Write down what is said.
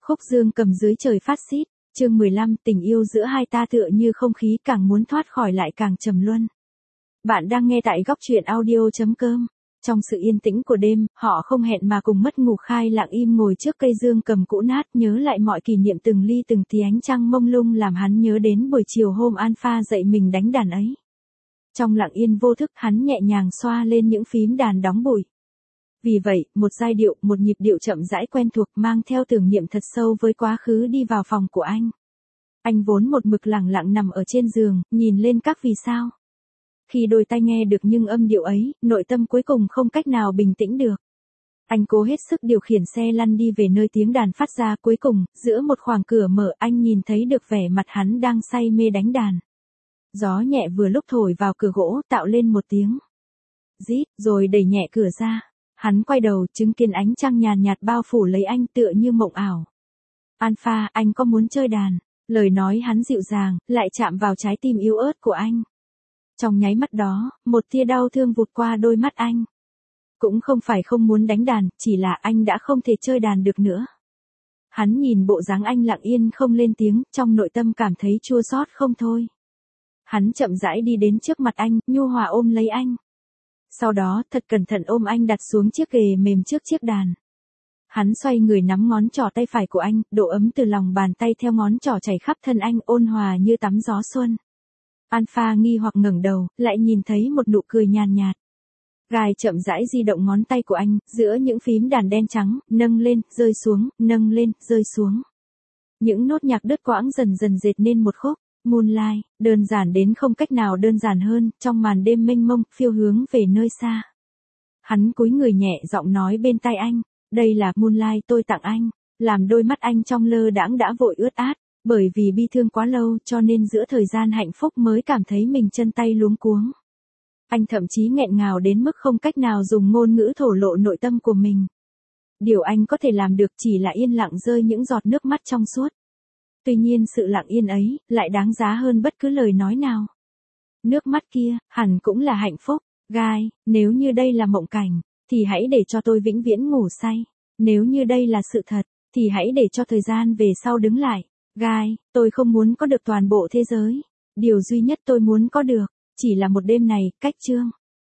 Khúc Dương Cầm dưới trời phát xít, chương 15, tình yêu giữa hai ta tựa như không khí càng muốn thoát khỏi lại càng trầm luân. Bạn đang nghe tại góc truyện audio.com. Trong sự yên tĩnh của đêm, họ không hẹn mà cùng mất ngủ Khai lặng im ngồi trước cây dương cầm cũ nát nhớ lại mọi kỷ niệm từng ly từng tí ánh trăng mông lung làm hắn nhớ đến buổi chiều hôm Alpha dạy mình đánh đàn ấy. Trong lặng yên vô thức hắn nhẹ nhàng xoa lên những phím đàn đóng bụi. Vì vậy, một giai điệu, một nhịp điệu chậm rãi quen thuộc mang theo tưởng niệm thật sâu với quá khứ đi vào phòng của anh. Anh vốn một mực lặng lặng nằm ở trên giường, nhìn lên các vì sao. Khi đôi tai nghe được những âm điệu ấy, nội tâm cuối cùng không cách nào bình tĩnh được. Anh cố hết sức điều khiển xe lăn đi về nơi tiếng đàn phát ra cuối cùng, giữa một khoảng cửa mở anh nhìn thấy được vẻ mặt hắn đang say mê đánh đàn. Gió nhẹ vừa lúc thổi vào cửa gỗ tạo lên một tiếng rít rồi đẩy nhẹ cửa ra. Hắn quay đầu chứng kiến ánh trăng nhàn nhạt bao phủ lấy anh tựa như mộng ảo. Alpha, anh có muốn chơi đàn? Lời nói hắn dịu dàng, lại chạm vào trái tim yếu ớt của anh. Trong nháy mắt đó, một tia đau thương vụt qua đôi mắt anh. Cũng không phải không muốn đánh đàn, chỉ là anh đã không thể chơi đàn được nữa. Hắn nhìn bộ dáng anh lặng yên không lên tiếng, trong nội tâm cảm thấy chua xót không thôi. Hắn chậm rãi đi đến trước mặt anh, nhu hòa ôm lấy anh. Sau đó, thật cẩn thận ôm anh đặt xuống chiếc ghề mềm trước chiếc đàn. Hắn xoay người nắm ngón trỏ tay phải của anh, độ ấm từ lòng bàn tay theo ngón trỏ chảy khắp thân anh ôn hòa như tắm gió xuân. Alpha nghi hoặc ngẩng đầu, lại nhìn thấy một nụ cười nhàn nhạt. Gai chậm rãi di động ngón tay của anh, giữa những phím đàn đen trắng, nâng lên, rơi xuống, nâng lên, rơi xuống. Những nốt nhạc đứt quãng dần dần dệt nên một khúc. Moonlight, đơn giản đến không cách nào đơn giản hơn, trong màn đêm mênh mông, phiêu hướng về nơi xa. Hắn cúi người nhẹ giọng nói bên tai anh, đây là Moonlight tôi tặng anh, làm đôi mắt anh trong lơ đãng đã vội ướt át, bởi vì bi thương quá lâu cho nên giữa thời gian hạnh phúc mới cảm thấy mình chân tay luống cuống. Anh thậm chí nghẹn ngào đến mức không cách nào dùng ngôn ngữ thổ lộ nội tâm của mình. Điều anh có thể làm được chỉ là yên lặng rơi những giọt nước mắt trong suốt. Tuy nhiên sự lặng yên ấy, lại đáng giá hơn bất cứ lời nói nào. Nước mắt kia, hẳn cũng là hạnh phúc. Gai, nếu như đây là mộng cảnh, thì hãy để cho tôi vĩnh viễn ngủ say. Nếu như đây là sự thật, thì hãy để cho thời gian về sau đứng lại. Gai, tôi không muốn có được toàn bộ thế giới. Điều duy nhất tôi muốn có được, chỉ là một đêm này, cách chương.